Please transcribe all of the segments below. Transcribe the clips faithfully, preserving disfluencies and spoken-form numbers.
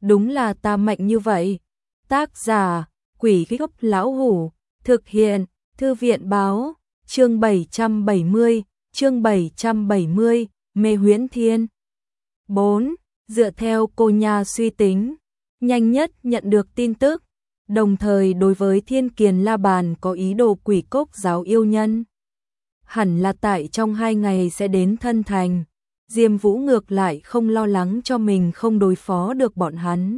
đúng là ta mạnh như vậy. Tác giả, Quỷ Gốc Lão Hủ, thực hiện, Thư viện báo, chương bảy trăm bảy mươi, chương bảy trăm bảy mươi, Mê Huyễn Thiên. bốn. Dựa theo cô nha suy tính, nhanh nhất nhận được tin tức, đồng thời đối với Thiên Kiền La Bàn có ý đồ quỷ cốc giáo yêu nhân. Hẳn là tại trong hai ngày sẽ đến thân thành. Diêm Vũ ngược lại không lo lắng cho mình không đối phó được bọn hắn.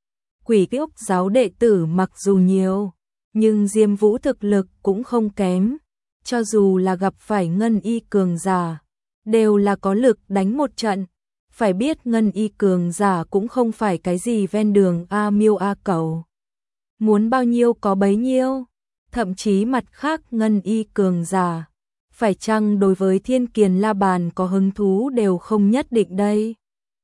Quỷ cốc giáo đệ tử mặc dù nhiều, nhưng Diêm Vũ thực lực cũng không kém. Cho dù là gặp phải ngân y cường giả, đều là có lực đánh một trận. Phải biết ngân y cường giả cũng không phải cái gì ven đường A miêu A cẩu. Muốn bao nhiêu có bấy nhiêu, thậm chí mặt khác ngân y cường giả. Phải chăng đối với Thiên Kiền La Bàn có hứng thú đều không nhất định đây.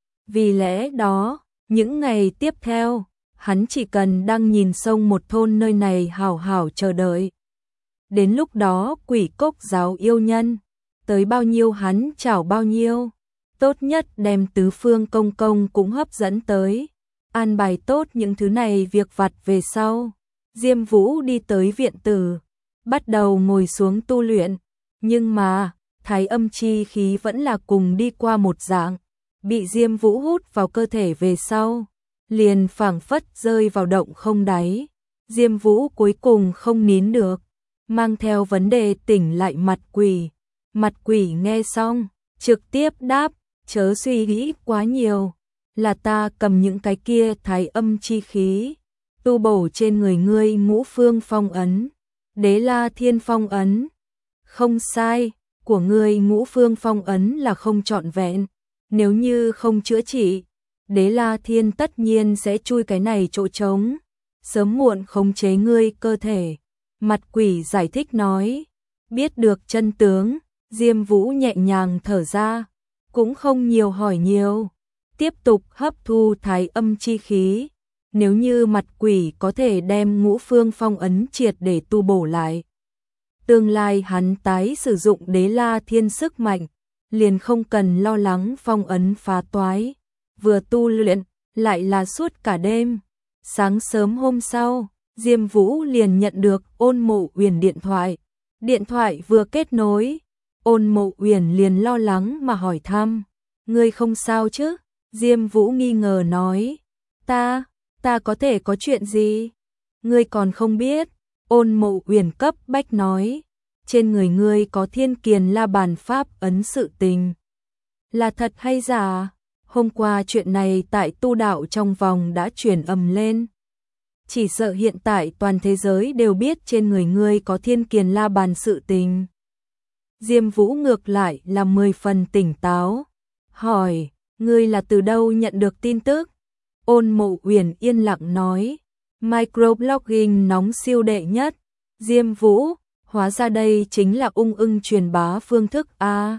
Vì lẽ đó, những ngày tiếp theo, hắn chỉ cần đang nhìn sông một thôn nơi này hảo hảo chờ đợi. Đến lúc đó quỷ cốc giáo yêu nhân, tới bao nhiêu hắn chảo bao nhiêu. Tốt nhất đem tứ phương công công cũng hấp dẫn tới. An bài tốt những thứ này việc vặt về sau. Diêm Vũ đi tới viện tử, bắt đầu ngồi xuống tu luyện. Nhưng mà, thái âm chi khí vẫn là cùng đi qua một dạng, bị Diêm Vũ hút vào cơ thể về sau, liền phảng phất rơi vào động không đáy. Diêm Vũ cuối cùng không nín được, mang theo vấn đề tỉnh lại mặt quỷ. Mặt quỷ nghe xong, trực tiếp đáp, chớ suy nghĩ quá nhiều, là ta cầm những cái kia thái âm chi khí, tu bổ trên người ngươi ngũ phương phong ấn, Đế La Thiên phong ấn. Không sai, của ngươi ngũ phương phong ấn là không trọn vẹn, nếu như không chữa trị, Đế La Thiên tất nhiên sẽ chui cái này chỗ trống, sớm muộn khống chế ngươi cơ thể. Mặt quỷ giải thích nói, biết được chân tướng, Diêm Vũ nhẹ nhàng thở ra, cũng không nhiều hỏi nhiều, tiếp tục hấp thu thái âm chi khí. Nếu như mặt quỷ có thể đem ngũ phương phong ấn triệt để tu bổ lại, tương lai hắn tái sử dụng Đế La Thiên sức mạnh, liền không cần lo lắng phong ấn phá toái. Vừa tu luyện, lại là suốt cả đêm. Sáng sớm hôm sau, Diêm Vũ liền nhận được Ôn Mộ Uyển điện thoại. Điện thoại vừa kết nối, Ôn Mộ Uyển liền lo lắng mà hỏi thăm, ngươi không sao chứ? Diêm Vũ nghi ngờ nói, ta, ta có thể có chuyện gì? Ngươi còn không biết. Ôn Mộ Uyển cấp bách nói, trên người ngươi có Thiên Kiền La Bàn pháp ấn sự tình. Là thật hay giả? Hôm qua chuyện này tại tu đạo trong vòng đã truyền ầm lên. Chỉ sợ hiện tại toàn thế giới đều biết trên người ngươi có Thiên Kiền La Bàn sự tình. Diêm Vũ ngược lại là mười phần tỉnh táo, hỏi, ngươi là từ đâu nhận được tin tức? Ôn Mộ Uyển yên lặng nói, microblogging nóng siêu đệ nhất. Diêm Vũ, hóa ra đây chính là ung ưng truyền bá phương thức a.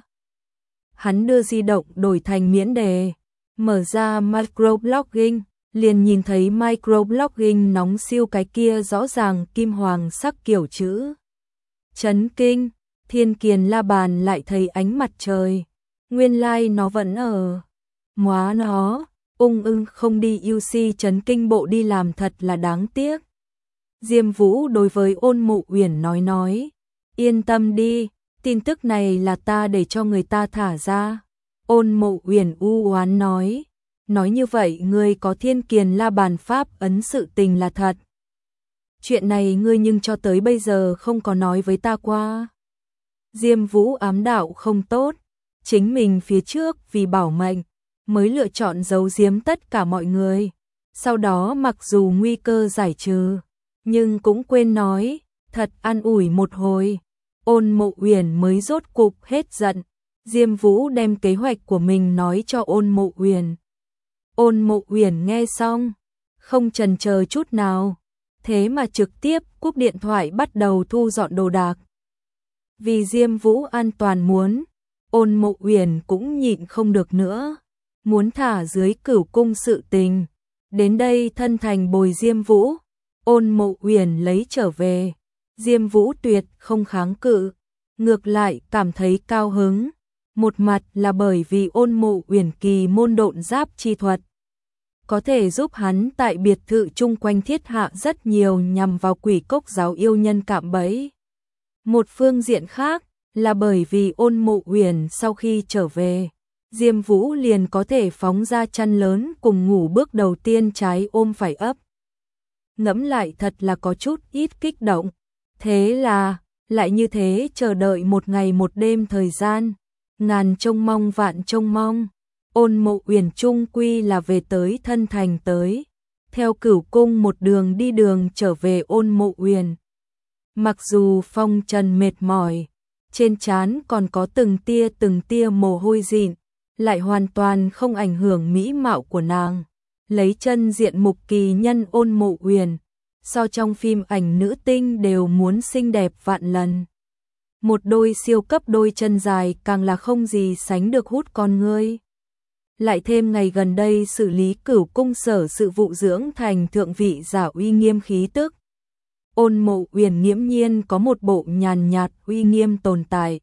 Hắn đưa di động đổi thành miễn đề, mở ra microblogging, liền nhìn thấy microblogging nóng siêu cái kia rõ ràng kim hoàng sắc kiểu chữ. Chấn kinh, Thiên Kiền La Bàn lại thấy ánh mặt trời. Nguyên lai like nó vẫn ở. Móa nó, ung ưng không đi u xê chấn kinh bộ đi làm thật là đáng tiếc. Diêm Vũ đối với Ôn Mộ Uyển nói nói, yên tâm đi, tin tức này là ta để cho người ta thả ra. Ôn Mộ Uyển u oán nói, nói như vậy ngươi có Thiên Kiền La Bàn pháp ấn sự tình là thật. Chuyện này ngươi nhưng cho tới bây giờ không có nói với ta qua. Diêm Vũ ám đạo không tốt, chính mình phía trước vì bảo mệnh mới lựa chọn giấu giếm tất cả mọi người. Sau đó mặc dù nguy cơ giải trừ, nhưng cũng quên nói, thật an ủi một hồi. Ôn Mộ Uyển mới rốt cục hết giận. Diêm Vũ đem kế hoạch của mình nói cho Ôn Mộ Uyển. Ôn Mộ Uyển nghe xong, không chần chờ chút nào, thế mà trực tiếp cúp điện thoại bắt đầu thu dọn đồ đạc. Vì Diêm Vũ an toàn muốn, Ôn Mộ Uyển cũng nhịn không được nữa, muốn thả dưới Cửu cung sự tình. Đến đây thân thành bồi Diêm Vũ, Ôn Mộ Uyển lấy trở về. Diêm Vũ tuyệt không kháng cự, ngược lại cảm thấy cao hứng. Một mặt là bởi vì Ôn Mộ Uyển kỳ môn độn giáp chi thuật, có thể giúp hắn tại biệt thự chung quanh thiết hạ rất nhiều nhằm vào quỷ cốc giáo yêu nhân cạm bẫy. Một phương diện khác là bởi vì Ôn Mộ Uyển sau khi trở về, Diêm Vũ liền có thể phóng ra chăn lớn cùng ngủ bước đầu tiên trái ôm phải ấp. Ngẫm lại thật là có chút ít kích động. Thế là, lại như thế chờ đợi một ngày một đêm thời gian, ngàn trông mong vạn trông mong, Ôn Mộ Uyển chung quy là về tới thân thành tới. Theo Cửu Cung một đường đi đường trở về Ôn Mộ Uyển. Mặc dù phong trần mệt mỏi, trên trán còn có từng tia từng tia mồ hôi dịn, lại hoàn toàn không ảnh hưởng mỹ mạo của nàng. Lấy chân diện mục kỳ nhân Ôn Mộ Uyển, so trong phim ảnh nữ tinh đều muốn xinh đẹp vạn lần. Một đôi siêu cấp đôi chân dài càng là không gì sánh được hút con ngươi. Lại thêm ngày gần đây xử lý Cửu Cung sở sự vụ dưỡng thành thượng vị giả uy nghiêm khí tức. Ôn Mộ Uyển nghiễm nhiên có một bộ nhàn nhạt uy nghiêm tồn tại.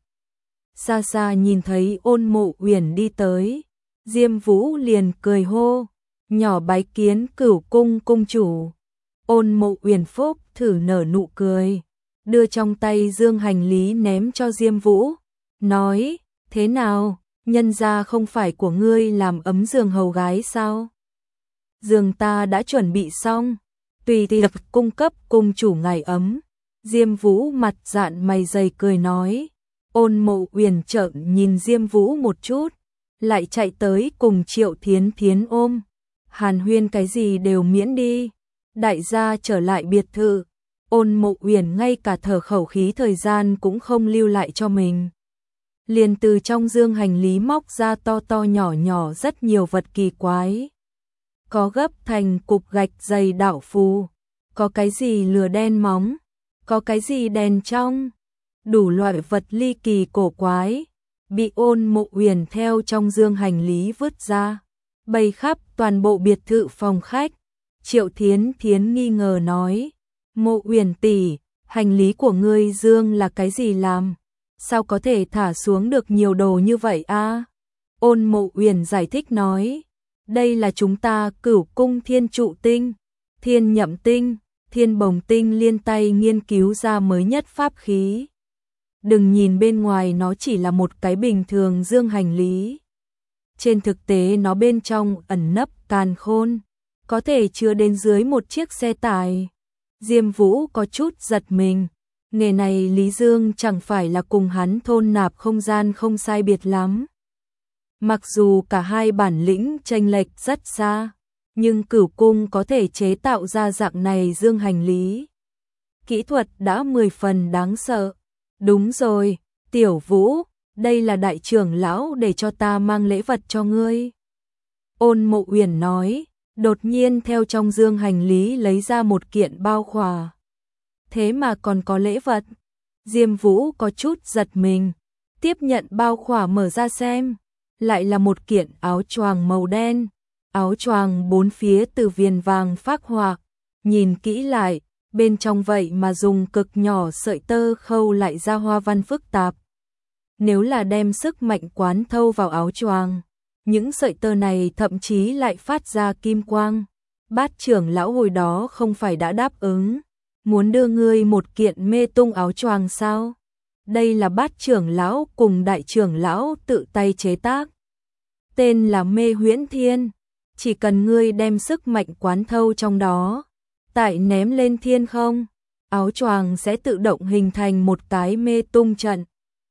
Xa xa nhìn thấy Ôn Mộ Uyển đi tới, Diêm Vũ liền cười hô, nhỏ bái kiến Cửu Cung cung chủ. Ôn Mộ Uyển phúc thử nở nụ cười, đưa trong tay dương hành lý ném cho Diêm Vũ, nói, thế nào, nhân gia không phải của ngươi làm ấm giường hầu gái sao? Giường ta đã chuẩn bị xong, tùy thì lập cung cấp cung chủ ngài ấm. Diêm Vũ mặt dạn mày dày cười nói. Ôn Mộ Uyển trợn nhìn Diêm Vũ một chút, lại chạy tới cùng Triệu Thiến Thiến ôm. Hàn huyên cái gì đều miễn đi. Đại gia trở lại biệt thự, Ôn Mộ Uyển ngay cả thở khẩu khí thời gian cũng không lưu lại cho mình. Liền từ trong dương hành lý móc ra to to nhỏ nhỏ rất nhiều vật kỳ quái. Có gấp thành cục gạch dày đạo phù, có cái gì lửa đen móng, có cái gì đèn trong, đủ loại vật ly kỳ cổ quái, bị Ôn Mộ Uyển theo trong dương hành lý vứt ra, bày khắp toàn bộ biệt thự phòng khách. Triệu Thiến Thiến nghi ngờ nói, Mộ Uyển tỷ, hành lý của ngươi dương là cái gì làm? Sao có thể thả xuống được nhiều đồ như vậy a? Ôn Mộ Uyển giải thích nói, đây là chúng ta Cửu Cung Thiên Trụ Tinh, Thiên Nhậm Tinh, Thiên Bồng Tinh liên tay nghiên cứu ra mới nhất pháp khí. Đừng nhìn bên ngoài nó chỉ là một cái bình thường dương hành lý. Trên thực tế nó bên trong ẩn nấp càn khôn, có thể chứa đến dưới một chiếc xe tải. Diêm Vũ có chút giật mình, nghề này Lý Dương chẳng phải là cùng hắn thôn nạp không gian không sai biệt lắm. Mặc dù cả hai bản lĩnh chênh lệch rất xa, nhưng Cửu Cung có thể chế tạo ra dạng này dương hành lý. Kỹ thuật đã mười phần đáng sợ. Đúng rồi, Tiểu Vũ, đây là đại trưởng lão để cho ta mang lễ vật cho ngươi. Ôn Mộ Uyển nói, đột nhiên theo trong dương hành lý lấy ra một kiện bao khỏa. Thế mà còn có lễ vật. Diêm Vũ có chút giật mình, tiếp nhận bao khỏa mở ra xem, lại là một kiện áo choàng màu đen. Áo choàng bốn phía từ viền vàng phác họa, nhìn kỹ lại, bên trong vậy mà dùng cực nhỏ sợi tơ khâu lại ra hoa văn phức tạp. Nếu là đem sức mạnh quán thâu vào áo choàng, những sợi tơ này thậm chí lại phát ra kim quang. Bát trưởng lão hồi đó không phải đã đáp ứng, muốn đưa ngươi một kiện mê tung áo choàng sao? Đây là Bát trưởng lão cùng đại trưởng lão tự tay chế tác. Tên là Mê Huyễn Thiên, chỉ cần ngươi đem sức mạnh quán thâu trong đó, tại ném lên thiên không, áo choàng sẽ tự động hình thành một cái mê tung trận.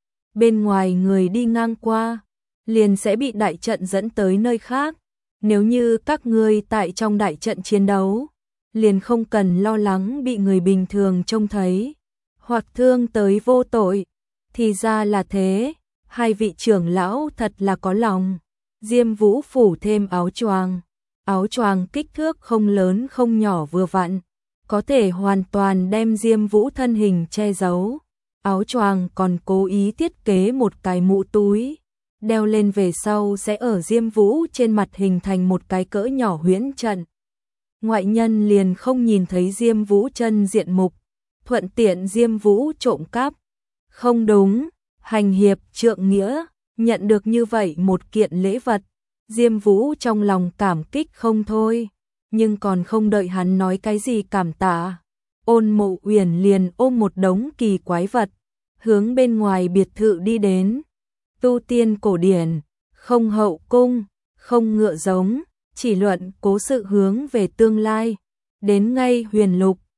Bên ngoài người đi ngang qua, liền sẽ bị đại trận dẫn tới nơi khác. Nếu như các ngươi tại trong đại trận chiến đấu, liền không cần lo lắng bị người bình thường trông thấy, hoặc thương tới vô tội. Thì ra là thế, hai vị trưởng lão thật là có lòng. Diêm Vũ phủ thêm áo choàng. Áo choàng kích thước không lớn không nhỏ vừa vặn, có thể hoàn toàn đem Diêm Vũ thân hình che giấu. Áo choàng còn cố ý thiết kế một cái mũ túi, đeo lên về sau sẽ ở Diêm Vũ trên mặt hình thành một cái cỡ nhỏ huyễn trận. Ngoại nhân liền không nhìn thấy Diêm Vũ chân diện mục, thuận tiện Diêm Vũ trộm cắp. Không đúng, hành hiệp trượng nghĩa, nhận được như vậy một kiện lễ vật, Diêm Vũ trong lòng cảm kích không thôi, nhưng còn không đợi hắn nói cái gì cảm tạ, Ôn Mộ Uyển liền ôm một đống kỳ quái vật, hướng bên ngoài biệt thự đi đến. Tu tiên cổ điển, không hậu cung, không ngựa giống, chỉ luận cố sự hướng về tương lai. Đến ngay Huyền Lục,